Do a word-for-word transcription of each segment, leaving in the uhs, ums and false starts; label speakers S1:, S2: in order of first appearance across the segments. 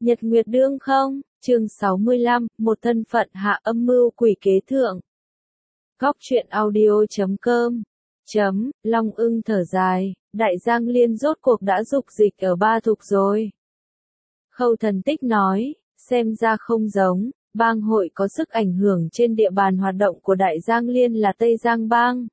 S1: Nhật Nguyệt Đương không, chương sáu mươi lăm, một thân phận hạ âm mưu quỷ kế thượng. Góc truyện audio chấm com chấm, Long Ưng thở dài, Đại Giang Liên rốt cuộc đã dục dịch ở Ba Thục rồi. Khâu Thần Tích nói, xem ra không giống, bang hội có sức ảnh hưởng trên địa bàn hoạt động của Đại Giang Liên là Tây Giang Bang.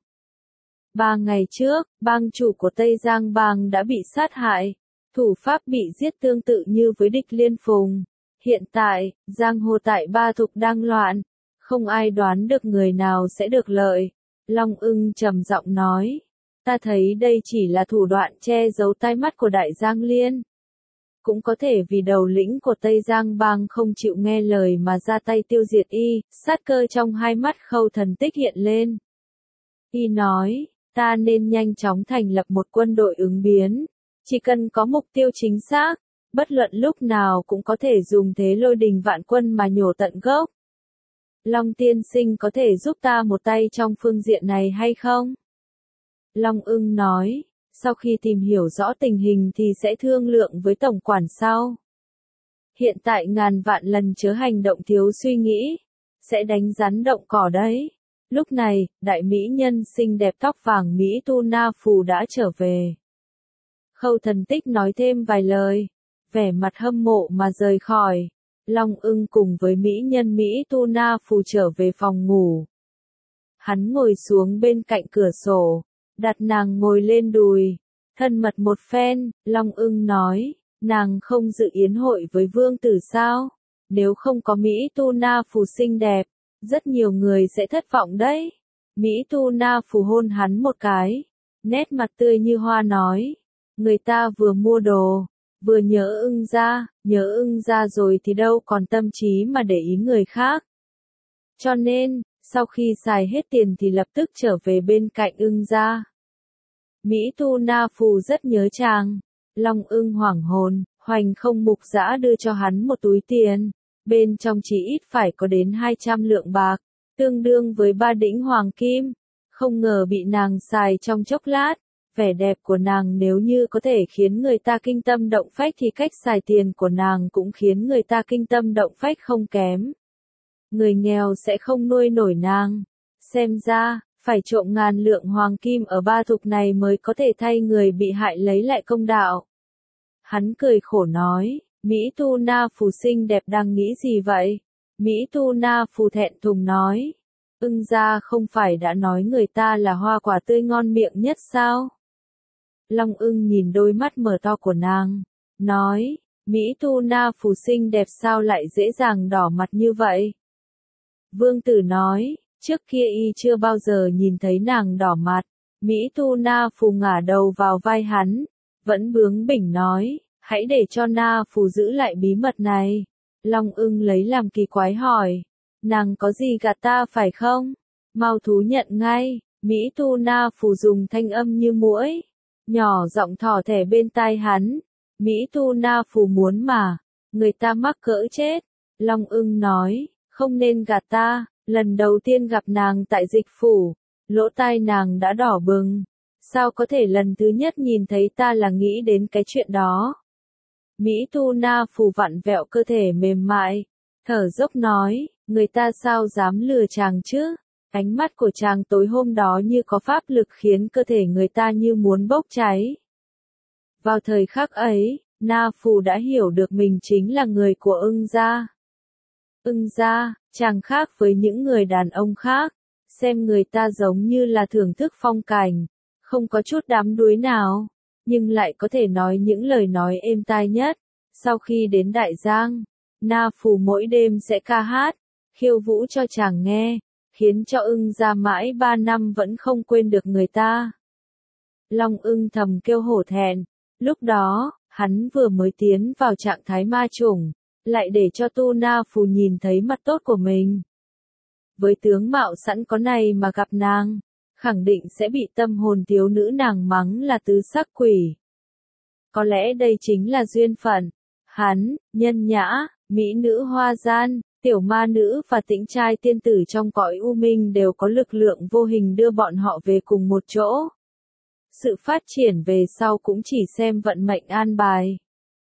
S1: Ba ngày trước, bang chủ của Tây Giang Bang đã bị sát hại, thủ pháp bị giết tương tự như với địch Liên Phùng. Hiện tại, giang hồ tại Ba Thục đang loạn, không ai đoán được người nào sẽ được lợi. Long Ưng trầm giọng nói, ta thấy đây chỉ là thủ đoạn che giấu tai mắt của Đại Giang Liên. Cũng có thể vì đầu lĩnh của Tây Giang Bang không chịu nghe lời mà ra tay tiêu diệt y, sát cơ trong hai mắt Khâu Thần Tích hiện lên. Y nói, ta nên nhanh chóng thành lập một quân đội ứng biến, chỉ cần có mục tiêu chính xác, bất luận lúc nào cũng có thể dùng thế lôi đình vạn quân mà nhổ tận gốc. Long tiên sinh có thể giúp ta một tay trong phương diện này hay không? Long Ưng nói, sau khi tìm hiểu rõ tình hình thì sẽ thương lượng với tổng quản sau. Hiện tại ngàn vạn lần chớ hành động thiếu suy nghĩ, sẽ đánh rắn động cỏ đấy. Lúc này, đại mỹ nhân xinh đẹp tóc vàng Mỹ Tu Na Phù đã trở về. Khâu Thần Tích nói thêm vài lời, vẻ mặt hâm mộ mà rời khỏi. Long Ưng cùng với mỹ nhân Mỹ Tu Na Phù trở về phòng ngủ. Hắn ngồi xuống bên cạnh cửa sổ, đặt nàng ngồi lên đùi, thân mật một phen. Long Ưng nói, nàng không dự yến hội với vương tử sao? Nếu không có Mỹ Tu Na Phù xinh đẹp, rất nhiều người sẽ thất vọng đấy. Mỹ Tu Na Phù hôn hắn một cái, nét mặt tươi như hoa nói, người ta vừa mua đồ, vừa nhớ Ưng ra, nhớ Ưng ra rồi thì đâu còn tâm trí mà để ý người khác. Cho nên, sau khi xài hết tiền thì lập tức trở về bên cạnh Ưng ra. Mỹ Tu Na Phù rất nhớ chàng. Long Ưng hoảng hồn, Hoành Không Mục Dã đưa cho hắn một túi tiền, bên trong chỉ ít phải có đến hai trăm lượng bạc, tương đương với ba đĩnh hoàng kim. Không ngờ bị nàng xài trong chốc lát. Vẻ đẹp của nàng nếu như có thể khiến người ta kinh tâm động phách thì cách xài tiền của nàng cũng khiến người ta kinh tâm động phách không kém. Người nghèo sẽ không nuôi nổi nàng. Xem ra, phải trộm ngàn lượng hoàng kim ở Ba Thục này mới có thể thay người bị hại lấy lại công đạo. Hắn cười khổ nói, Mỹ Tu Na Phù xinh đẹp đang nghĩ gì vậy? Mỹ Tu Na Phù thẹn thùng nói, Ưng gia không phải đã nói người ta là hoa quả tươi ngon miệng nhất sao? Long Ưng nhìn đôi mắt mở to của nàng, nói, Mỹ Tu Na Phù xinh đẹp sao lại dễ dàng đỏ mặt như vậy? Vương tử nói, trước kia y chưa bao giờ nhìn thấy nàng đỏ mặt. Mỹ Tu Na Phù ngả đầu vào vai hắn, vẫn bướng bỉnh nói, hãy để cho Na Phù giữ lại bí mật này. Long Ưng lấy làm kỳ quái hỏi, nàng có gì gạt ta phải không? Mau thú nhận ngay. Mỹ Tu Na Phù dùng thanh âm như muỗi, nhỏ giọng thỏ thẻ bên tai hắn. Mỹ Tu Na Phù muốn mà, người ta mắc cỡ chết. Long Ưng nói, không nên gạt ta, lần đầu tiên gặp nàng tại dịch phủ, lỗ tai nàng đã đỏ bừng. Sao có thể lần thứ nhất nhìn thấy ta là nghĩ đến cái chuyện đó? Mỹ Tu Na Phù vặn vẹo cơ thể mềm mại, thở dốc nói, người ta sao dám lừa chàng chứ? Ánh mắt của chàng tối hôm đó như có pháp lực khiến cơ thể người ta như muốn bốc cháy. Vào thời khắc ấy, Na Phù đã hiểu được mình chính là người của Ưng gia. Ưng gia, chàng khác với những người đàn ông khác, xem người ta giống như là thưởng thức phong cảnh, không có chút đắm đuối nào, nhưng lại có thể nói những lời nói êm tai nhất. Sau khi đến Đại Giang, Na Phù mỗi đêm sẽ ca hát, khiêu vũ cho chàng nghe, khiến cho Ưng gia mãi ba năm vẫn không quên được người ta. Long Ưng thầm kêu hổ thẹn, lúc đó, hắn vừa mới tiến vào trạng thái ma chủng, lại để cho Tu Na Phù nhìn thấy mặt tốt của mình. Với tướng mạo sẵn có này mà gặp nàng, khẳng định sẽ bị tâm hồn thiếu nữ nàng mắng là tứ sắc quỷ. Có lẽ đây chính là duyên phận. Hắn, nhân nhã, mỹ nữ hoa gian, tiểu ma nữ và tĩnh trai tiên tử trong cõi u minh đều có lực lượng vô hình đưa bọn họ về cùng một chỗ. Sự phát triển về sau cũng chỉ xem vận mệnh an bài.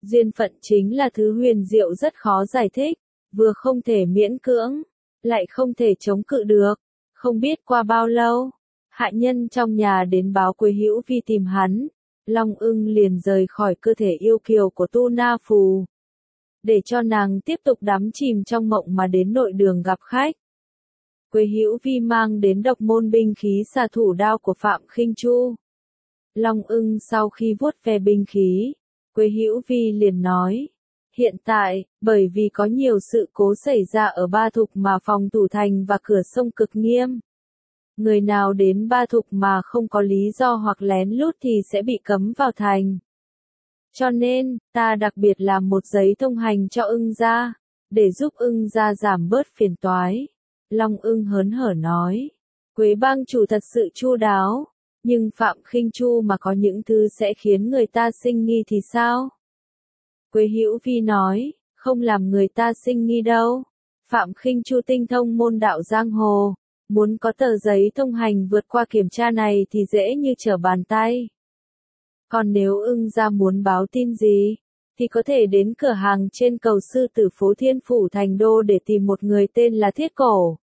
S1: Duyên phận chính là thứ huyền diệu rất khó giải thích, vừa không thể miễn cưỡng, lại không thể chống cự được. Không biết qua bao lâu, hạ nhân trong nhà đến báo Quế Hữu Vi tìm hắn, Long Ưng liền rời khỏi cơ thể yêu kiều của Tu Na Phù, để cho nàng tiếp tục đắm chìm trong mộng mà đến nội đường gặp khách. Quế Hữu Vi mang đến độc môn binh khí xà thủ đao của Phạm Khinh Chu. Long Ưng sau khi vuốt ve binh khí, Quế Hữu Vi liền nói, hiện tại, bởi vì có nhiều sự cố xảy ra ở Ba Thục mà phòng thủ thành và cửa sông cực nghiêm. Người nào đến Ba Thục mà không có lý do hoặc lén lút thì sẽ bị cấm vào thành. Cho nên, ta đặc biệt làm một giấy thông hành cho Ưng gia, để giúp Ưng gia giảm bớt phiền toái. Long Ưng hớn hở nói, Quế bang chủ thật sự chu đáo, nhưng Phạm Khinh Chu mà có những thứ sẽ khiến người ta sinh nghi thì sao? Quế Hữu Vi nói, không làm người ta sinh nghi đâu. Phạm Khinh Chu tinh thông môn đạo giang hồ, muốn có tờ giấy thông hành vượt qua kiểm tra này thì dễ như trở bàn tay. Còn nếu Ưng gia muốn báo tin gì, thì có thể đến cửa hàng trên cầu Sư Tử phố Thiên Phủ Thành Đô để tìm một người tên là Thiết Cổ.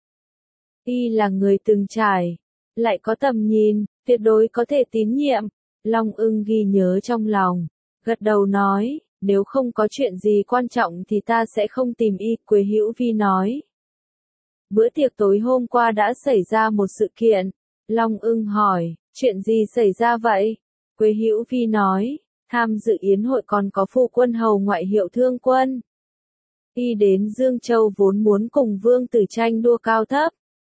S1: Y là người từng trải, lại có tầm nhìn, tuyệt đối có thể tín nhiệm. Long Ưng ghi nhớ trong lòng, gật đầu nói, nếu không có chuyện gì quan trọng thì ta sẽ không tìm y. Quế Hữu Vi nói. Bữa tiệc tối hôm qua đã xảy ra một sự kiện. Long Ưng hỏi, chuyện gì xảy ra vậy? Quế Hữu Vi nói, tham dự yến hội còn có phu quân hầu ngoại hiệu Thương Quân. Y đến Dương Châu vốn muốn cùng Vương Tử tranh đua cao thấp.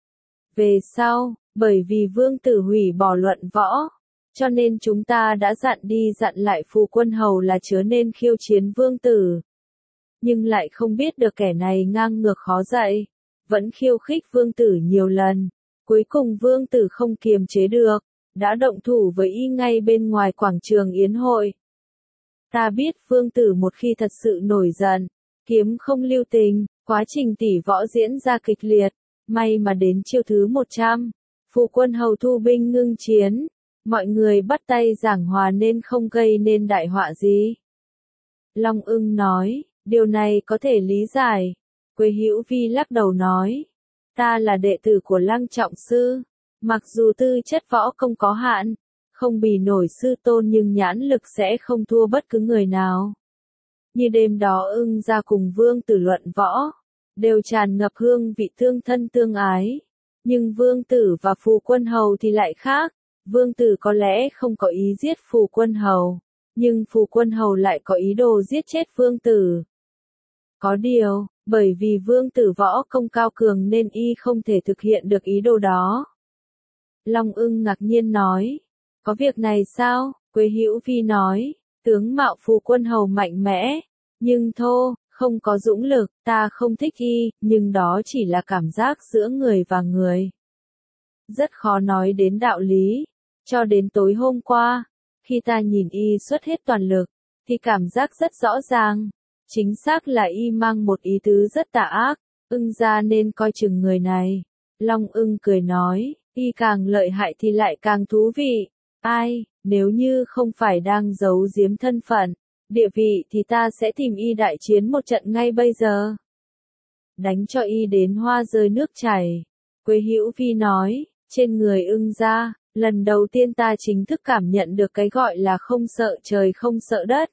S1: Về sau, bởi vì Vương Tử hủy bỏ luận võ, cho nên chúng ta đã dặn đi dặn lại phu quân hầu là chớ nên khiêu chiến Vương Tử. Nhưng lại không biết được kẻ này ngang ngược khó dạy, vẫn khiêu khích Vương Tử nhiều lần. Cuối cùng Vương Tử không kiềm chế được, đã động thủ với y ngay bên ngoài quảng trường yến hội. Ta biết Vương Tử một khi thật sự nổi giận, kiếm không lưu tình, quá trình tỷ võ diễn ra kịch liệt, may mà đến chiêu thứ một trăm, phu quân hầu thu binh ngưng chiến, mọi người bắt tay giảng hòa nên không gây nên đại họa gì. Long Ưng nói, điều này có thể lý giải. Quế Hữu Vi lắc đầu nói, ta là đệ tử của Lăng Trọng Sư, mặc dù tư chất võ công có hạn, không bì nổi sư tôn nhưng nhãn lực sẽ không thua bất cứ người nào. Như đêm đó Ưng gia cùng Vương Tử luận võ, đều tràn ngập hương vị tương thân tương ái. Nhưng Vương Tử và phu quân hầu thì lại khác. Vương Tử có lẽ không có ý giết phu quân hầu, nhưng phu quân hầu lại có ý đồ giết chết Vương Tử. Có điều, bởi vì Vương Tử võ công cao cường nên y không thể thực hiện được ý đồ đó. Long Ưng ngạc nhiên nói, có việc này sao? Quế Hữu Vi nói, tướng mạo phu quân hầu mạnh mẽ, nhưng thô, không có dũng lực, ta không thích y, nhưng đó chỉ là cảm giác giữa người và người. Rất khó nói đến đạo lý, cho đến tối hôm qua, khi ta nhìn y xuất hết toàn lực, thì cảm giác rất rõ ràng, chính xác là y mang một ý tứ rất tà ác, Ưng gia nên coi chừng người này. Long Ưng cười nói, y càng lợi hại thì lại càng thú vị, ai, nếu như không phải đang giấu giếm thân phận, địa vị thì ta sẽ tìm y đại chiến một trận ngay bây giờ. Đánh cho y đến hoa rơi nước chảy. Quế Hữu Vi nói, trên người Ưng gia, lần đầu tiên ta chính thức cảm nhận được cái gọi là không sợ trời không sợ đất.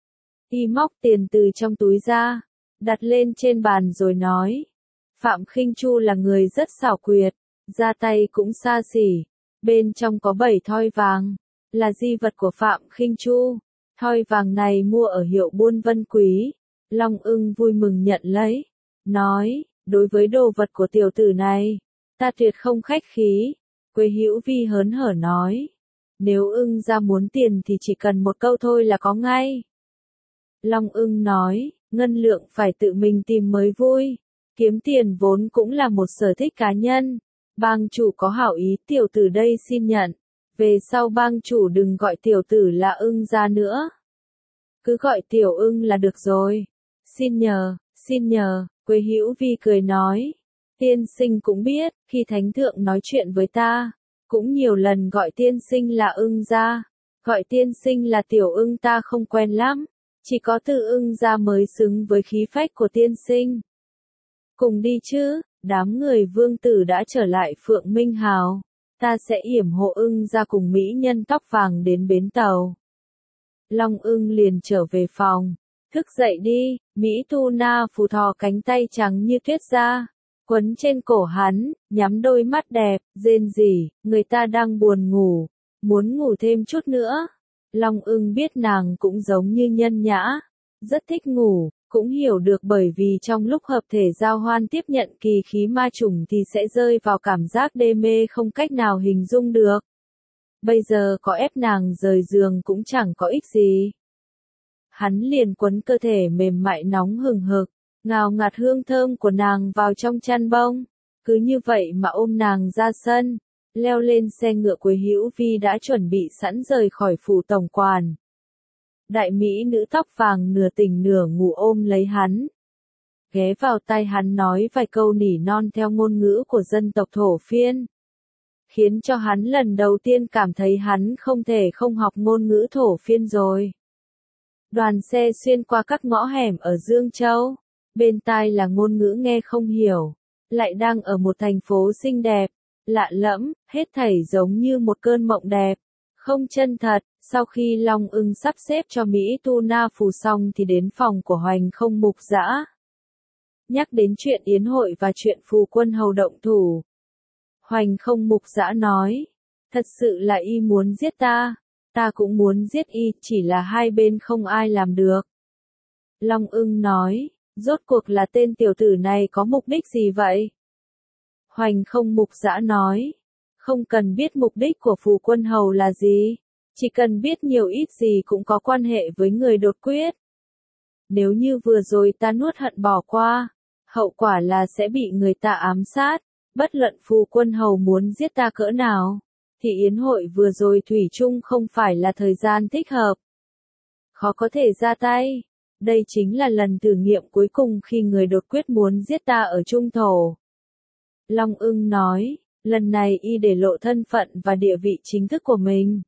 S1: Y móc tiền từ trong túi ra, đặt lên trên bàn rồi nói, Phạm Khinh Chu là người rất xảo quyệt, ra tay cũng xa xỉ, bên trong có bảy thoi vàng, là di vật của Phạm Khinh Chu. Thoi vàng này mua ở hiệu buôn Vân Quý. Long Ưng vui mừng nhận lấy, nói, đối với đồ vật của tiểu tử này, ta tuyệt không khách khí. Quế Hữu Vi hớn hở nói, nếu Ưng gia muốn tiền thì chỉ cần một câu thôi là có ngay. Long Ưng nói, ngân lượng phải tự mình tìm mới vui, kiếm tiền vốn cũng là một sở thích cá nhân. Bang chủ có hảo ý, tiểu tử đây xin nhận. Về sau bang chủ đừng gọi tiểu tử là Ưng gia nữa. Cứ gọi tiểu Ưng là được rồi. Xin nhờ, xin nhờ, Quế Hữu Vi cười nói. Tiên sinh cũng biết, khi thánh thượng nói chuyện với ta, cũng nhiều lần gọi tiên sinh là Ưng gia. Gọi tiên sinh là tiểu Ưng ta không quen lắm. Chỉ có Từ Ưng gia mới xứng với khí phách của tiên sinh. Cùng đi chứ, đám người vương tử đã trở lại Phượng Minh Hào. Ta sẽ yểm hộ Ưng gia cùng mỹ nhân tóc vàng đến bến tàu. Long Ưng liền trở về phòng. Thức dậy đi, Mỹ Tu Na phù thò cánh tay trắng như tuyết ra, quấn trên cổ hắn, nhắm đôi mắt đẹp, rên rỉ, người ta đang buồn ngủ, muốn ngủ thêm chút nữa. Long Ưng biết nàng cũng giống như Nhân Nhã, rất thích ngủ, cũng hiểu được bởi vì trong lúc hợp thể giao hoan tiếp nhận kỳ khí ma trùng thì sẽ rơi vào cảm giác đê mê không cách nào hình dung được. Bây giờ có ép nàng rời giường cũng chẳng có ích gì. Hắn liền quấn cơ thể mềm mại nóng hừng hực, ngào ngạt hương thơm của nàng vào trong chăn bông. Cứ như vậy mà ôm nàng ra sân, leo lên xe ngựa Quế Hữu Vi đã chuẩn bị sẵn rời khỏi phủ tổng quản. Đại mỹ nữ tóc vàng nửa tỉnh nửa ngủ ôm lấy hắn, ghé vào tai hắn nói vài câu nỉ non theo ngôn ngữ của dân tộc Thổ Phiên, khiến cho hắn lần đầu tiên cảm thấy hắn không thể không học ngôn ngữ Thổ Phiên rồi. Đoàn xe xuyên qua các ngõ hẻm ở Dương Châu, bên tai là ngôn ngữ nghe không hiểu, lại đang ở một thành phố xinh đẹp, lạ lẫm, hết thảy giống như một cơn mộng đẹp, không chân thật. Sau khi Long Ưng sắp xếp cho Mỹ Tu Na phù xong thì đến phòng của Hoành Không Mục Dã. Nhắc đến chuyện yến hội và chuyện Phù Quân Hầu động thủ, Hoành Không Mục Dã nói, thật sự là y muốn giết ta, ta cũng muốn giết y, chỉ là hai bên không ai làm được. Long Ưng nói, rốt cuộc là tên tiểu tử này có mục đích gì vậy? Hoành Không Mục Dã nói, không cần biết mục đích của Phù Quân Hầu là gì, chỉ cần biết nhiều ít gì cũng có quan hệ với người đột quyết. Nếu như vừa rồi ta nuốt hận bỏ qua, hậu quả là sẽ bị người ta ám sát, bất luận Phù Quân Hầu muốn giết ta cỡ nào, thì yến hội vừa rồi thủy chung không phải là thời gian thích hợp. Khó có thể ra tay, đây chính là lần thử nghiệm cuối cùng khi người đột quyết muốn giết ta ở Trung Thổ. Long Ưng nói, lần này y để lộ thân phận và địa vị chính thức của mình.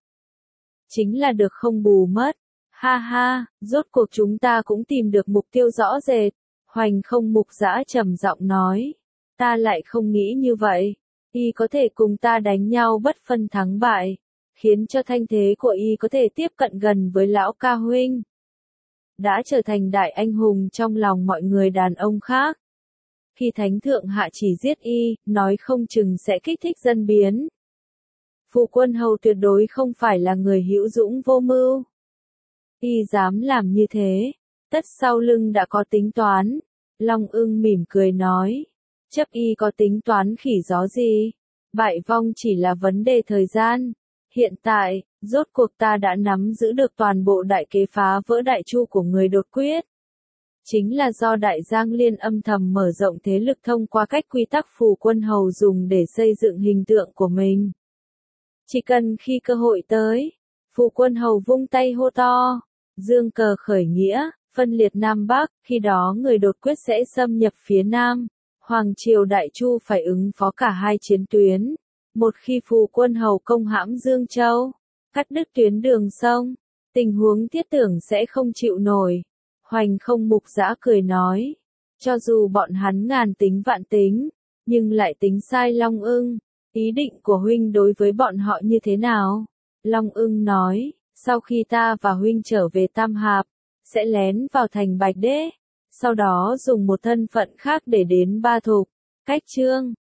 S1: Chính là được không bù mất. Ha ha, rốt cuộc chúng ta cũng tìm được mục tiêu rõ rệt. Hoành Không Mục Dã trầm giọng nói. Ta lại không nghĩ như vậy. Y có thể cùng ta đánh nhau bất phân thắng bại, khiến cho thanh thế của y có thể tiếp cận gần với lão ca huynh. Đã trở thành đại anh hùng trong lòng mọi người đàn ông khác. Khi thánh thượng hạ chỉ giết y, nói không chừng sẽ kích thích dân biến. Phù Quân Hầu tuyệt đối không phải là người hữu dũng vô mưu. Y dám làm như thế, tất sau lưng đã có tính toán. Long Ưng mỉm cười nói, chấp y có tính toán khỉ gió gì, bại vong chỉ là vấn đề thời gian. Hiện tại, rốt cuộc ta đã nắm giữ được toàn bộ đại kế phá vỡ đại chu của người đột quyết. Chính là do Đại Giang Liên âm thầm mở rộng thế lực thông qua cách quy tắc Phù Quân Hầu dùng để xây dựng hình tượng của mình. Chỉ cần khi cơ hội tới, Phù Quân Hầu vung tay hô to, dương cờ khởi nghĩa, phân liệt Nam Bắc, khi đó người đột quyết sẽ xâm nhập phía Nam. Hoàng triều Đại Chu phải ứng phó cả hai chiến tuyến. Một khi Phù Quân Hầu công hãm Dương Châu, cắt đứt tuyến đường sông, tình huống thiết tưởng sẽ không chịu nổi. Hoành Không Mục Dã cười nói, cho dù bọn hắn ngàn tính vạn tính, nhưng lại tính sai Long Ưng. Ý định của huynh đối với bọn họ như thế nào? Long Ưng nói, sau khi ta và huynh trở về Tam Hạp, sẽ lén vào thành Bạch Đế, sau đó dùng một thân phận khác để đến Ba Thục, Cách Chương.